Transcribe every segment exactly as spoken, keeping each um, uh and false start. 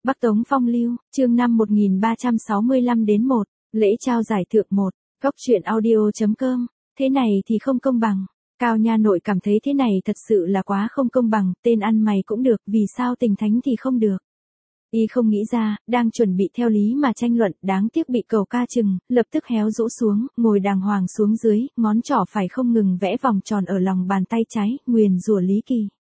Bắc Tống Phong Lưu, chương năm một nghìn ba trăm sáu mươi lăm đến một, lễ trao giải thưởng một, Cóc truyện audio chấm com, thế này thì không công bằng. Cao Nha Nội cảm thấy thế này thật sự là quá không công bằng, tên ăn mày cũng được, vì sao Tình Thánh thì không được. Y không nghĩ ra, đang chuẩn bị theo lý mà tranh luận, đáng tiếc bị Cầu Ca chừng, lập tức héo rũ xuống, ngồi đàng hoàng xuống dưới, ngón trỏ phải không ngừng vẽ vòng tròn ở lòng bàn tay trái, nguyền rủa Lý Kỳ.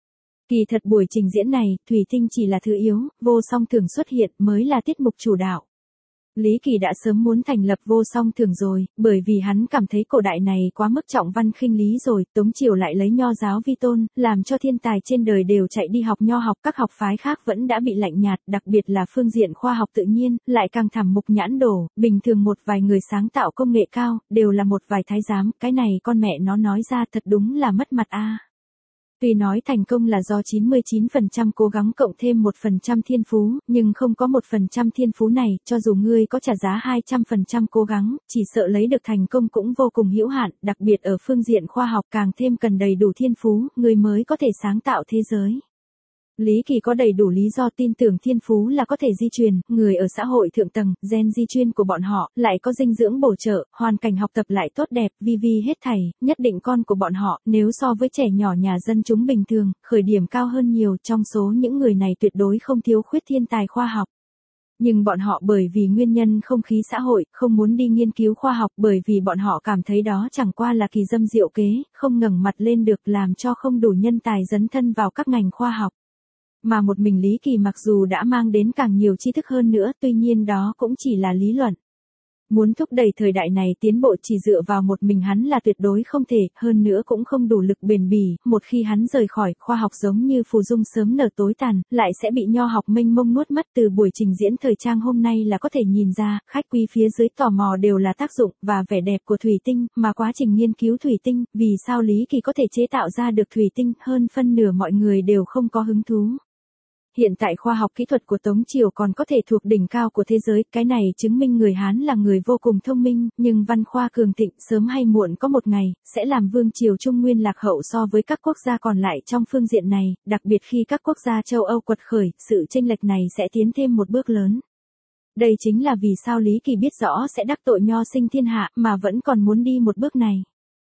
Kỳ thật buổi trình diễn này, thủy tinh chỉ là thứ yếu, vô song thường xuất hiện mới là tiết mục chủ đạo. Lý Kỳ đã sớm muốn thành lập vô song thường rồi, bởi vì hắn cảm thấy cổ đại này quá mức trọng văn khinh lý rồi, Tống Triều lại lấy nho giáo vi tôn, làm cho thiên tài trên đời đều chạy đi học nho học, các học phái khác vẫn đã bị lạnh nhạt, đặc biệt là phương diện khoa học tự nhiên, lại càng thẳm mục nhãn đổ, bình thường một vài người sáng tạo công nghệ cao, đều là một vài thái giám, cái này con mẹ nó nói ra thật đúng là mất mặt a. Tuy nói thành công là do chín mươi chín phần trăm cố gắng cộng thêm một phần trăm thiên phú, nhưng không có một phần trăm thiên phú này, cho dù ngươi có trả giá hai trăm phần trăm cố gắng, chỉ sợ lấy được thành công cũng vô cùng hữu hạn, đặc biệt ở phương diện khoa học càng thêm cần đầy đủ thiên phú, ngươi mới có thể sáng tạo thế giới. Lý Kỳ có đầy đủ lý do tin tưởng thiên phú là có thể di truyền, người ở xã hội thượng tầng, gen di truyền của bọn họ, lại có dinh dưỡng bổ trợ, hoàn cảnh học tập lại tốt đẹp, vi vi hết thảy, nhất định con của bọn họ, nếu so với trẻ nhỏ nhà dân chúng bình thường, khởi điểm cao hơn nhiều, trong số những người này tuyệt đối không thiếu khuyết thiên tài khoa học. Nhưng bọn họ bởi vì nguyên nhân không khí xã hội, không muốn đi nghiên cứu khoa học bởi vì bọn họ cảm thấy đó chẳng qua là kỳ dâm diệu kế, không ngẩng mặt lên được làm cho không đủ nhân tài dấn thân vào các ngành khoa học. Mà một mình Lý Kỳ mặc dù đã mang đến càng nhiều tri thức hơn nữa, tuy nhiên đó cũng chỉ là lý luận. Muốn thúc đẩy thời đại này tiến bộ chỉ dựa vào một mình hắn là tuyệt đối không thể, hơn nữa cũng không đủ lực bền bỉ, một khi hắn rời khỏi, khoa học giống như phù dung sớm nở tối tàn, lại sẽ bị nho học mênh mông nuốt mất. Từ buổi trình diễn thời trang hôm nay là có thể nhìn ra, khách quý phía dưới tò mò đều là tác dụng và vẻ đẹp của thủy tinh, mà quá trình nghiên cứu thủy tinh, vì sao Lý Kỳ có thể chế tạo ra được thủy tinh, hơn phân nửa mọi người đều không có hứng thú. Hiện tại khoa học kỹ thuật của Tống Triều còn có thể thuộc đỉnh cao của thế giới, cái này chứng minh người Hán là người vô cùng thông minh, nhưng văn khoa cường thịnh sớm hay muộn có một ngày, sẽ làm vương triều Trung Nguyên lạc hậu so với các quốc gia còn lại trong phương diện này, đặc biệt khi các quốc gia châu Âu quật khởi, sự chênh lệch này sẽ tiến thêm một bước lớn. Đây chính là vì sao Lý Kỳ biết rõ sẽ đắc tội nho sinh thiên hạ mà vẫn còn muốn đi một bước này.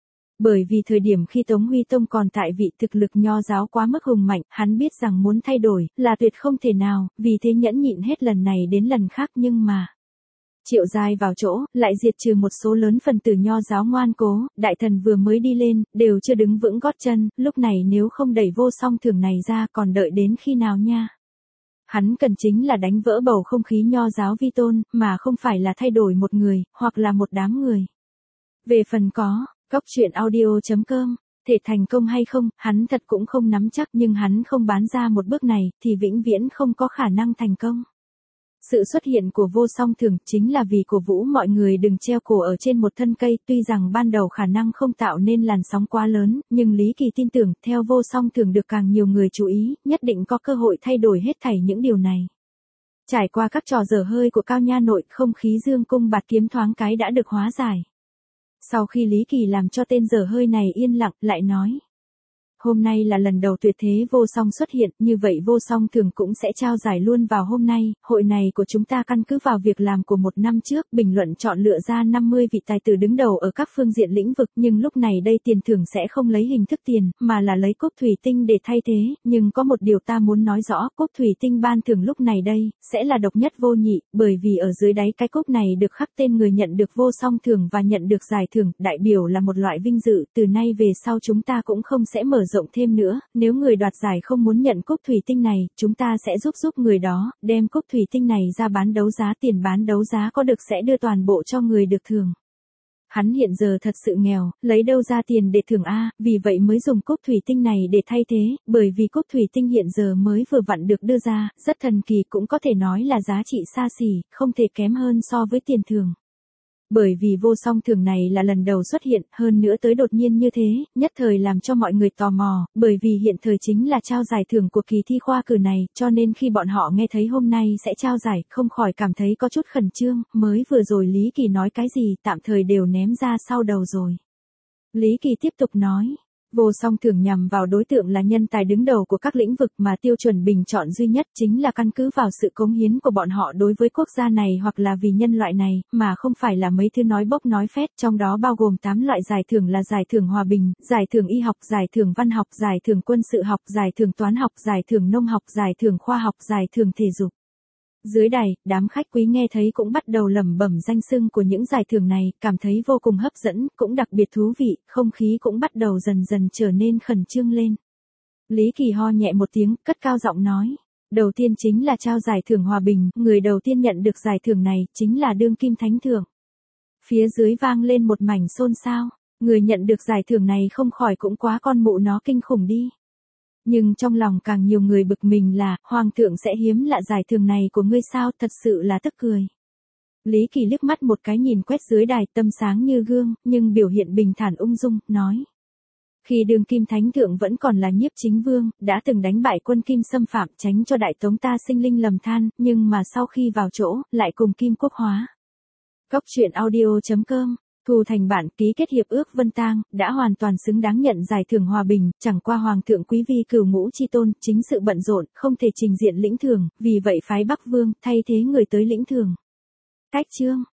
Bởi vì thời điểm khi Tống Huy Tông còn tại vị thực lực nho giáo quá mức hùng mạnh, hắn biết rằng muốn thay đổi, là tuyệt không thể nào, vì thế nhẫn nhịn hết lần này đến lần khác nhưng mà... Triệu Giai vào chỗ, lại diệt trừ một số lớn phần tử nho giáo ngoan cố, đại thần vừa mới đi lên, đều chưa đứng vững gót chân, lúc này nếu không đẩy vô song thường này ra còn đợi đến khi nào nha. Hắn cần chính là đánh vỡ bầu không khí nho giáo vi tôn, mà không phải là thay đổi một người, hoặc là một đám người. Về phần có... Cóc truyện audio chấm com, thể thành công hay không, hắn thật cũng không nắm chắc nhưng hắn không bán ra một bước này, thì vĩnh viễn không có khả năng thành công. Sự xuất hiện của vô song thường chính là vì cổ vũ mọi người đừng treo cổ ở trên một thân cây, tuy rằng ban đầu khả năng không tạo nên làn sóng quá lớn, nhưng Lý Kỳ tin tưởng, theo vô song thường được càng nhiều người chú ý, nhất định có cơ hội thay đổi hết thảy những điều này. Trải qua các trò dở hơi của Cao Nha Nội, không khí dương cung bạt kiếm thoáng cái đã được hóa giải. Sau khi Lý Kỳ làm cho tên dở hơi này yên lặng, lại nói. Hôm nay là lần đầu tuyệt thế vô song xuất hiện, như vậy vô song thường cũng sẽ trao giải luôn vào hôm nay, hội này của chúng ta căn cứ vào việc làm của một năm trước, bình luận chọn lựa ra năm mươi vị tài tử đứng đầu ở các phương diện lĩnh vực, nhưng lúc này đây tiền thưởng sẽ không lấy hình thức tiền, mà là lấy cốc thủy tinh để thay thế, nhưng có một điều ta muốn nói rõ, cốc thủy tinh ban thưởng lúc này đây, sẽ là độc nhất vô nhị, bởi vì ở dưới đáy cái cốc này được khắc tên người nhận được vô song thưởng và nhận được giải thưởng, đại biểu là một loại vinh dự, từ nay về sau chúng ta cũng không sẽ mở rộng thêm nữa, nếu người đoạt giải không muốn nhận cốc thủy tinh này, chúng ta sẽ giúp giúp người đó, đem cốc thủy tinh này ra bán đấu giá, tiền bán đấu giá có được sẽ đưa toàn bộ cho người được thưởng. Hắn hiện giờ thật sự nghèo, lấy đâu ra tiền để thưởng a, vì vậy mới dùng cốc thủy tinh này để thay thế, bởi vì cốc thủy tinh hiện giờ mới vừa vặn được đưa ra, rất thần kỳ, cũng có thể nói là giá trị xa xỉ, không thể kém hơn so với tiền thưởng. Bởi vì vô song thường này là lần đầu xuất hiện, hơn nữa tới đột nhiên như thế, nhất thời làm cho mọi người tò mò, bởi vì hiện thời chính là trao giải thưởng của kỳ thi khoa cử này, cho nên khi bọn họ nghe thấy hôm nay sẽ trao giải, không khỏi cảm thấy có chút khẩn trương, mới vừa rồi Lý Kỳ nói cái gì, tạm thời đều ném ra sau đầu rồi. Lý Kỳ tiếp tục nói. Vô song thưởng nhằm vào đối tượng là nhân tài đứng đầu của các lĩnh vực mà tiêu chuẩn bình chọn duy nhất chính là căn cứ vào sự cống hiến của bọn họ đối với quốc gia này hoặc là vì nhân loại này, mà không phải là mấy thứ nói bốc nói phét, trong đó bao gồm tám loại giải thưởng là giải thưởng hòa bình, giải thưởng y học, giải thưởng văn học, giải thưởng quân sự học, giải thưởng toán học, giải thưởng nông học, giải thưởng khoa học, giải thưởng thể dục. Dưới đài, đám khách quý nghe thấy cũng bắt đầu lẩm bẩm danh xưng của những giải thưởng này, cảm thấy vô cùng hấp dẫn, cũng đặc biệt thú vị, không khí cũng bắt đầu dần dần trở nên khẩn trương lên. Lý Kỳ ho nhẹ một tiếng, cất cao giọng nói. Đầu tiên chính là trao giải thưởng hòa bình, người đầu tiên nhận được giải thưởng này, chính là đương kim thánh thượng. Phía dưới vang lên một mảnh xôn xao, người nhận được giải thưởng này không khỏi cũng quá con mụ nó kinh khủng đi. Nhưng trong lòng càng nhiều người bực mình là, Hoàng thượng sẽ hiếm lạ giải thưởng này của ngươi sao, thật sự là tức cười. Lý Kỳ liếc mắt một cái nhìn quét dưới đài, tâm sáng như gương, nhưng biểu hiện bình thản ung dung, nói. Khi đương kim thánh thượng vẫn còn là nhiếp chính vương, đã từng đánh bại quân Kim xâm phạm tránh cho đại tống ta sinh linh lầm than, nhưng mà sau khi vào chỗ, lại cùng Kim quốc hóa. Góc truyện audio chấm com Thu thành bản ký kết hiệp ước Vân Tang, đã hoàn toàn xứng đáng nhận giải thưởng hòa bình, chẳng qua Hoàng thượng quý vi cửu ngũ chi tôn, chính sự bận rộn, không thể trình diện lĩnh thưởng, vì vậy phái Bắc Vương, thay thế người tới lĩnh thưởng. Cách chương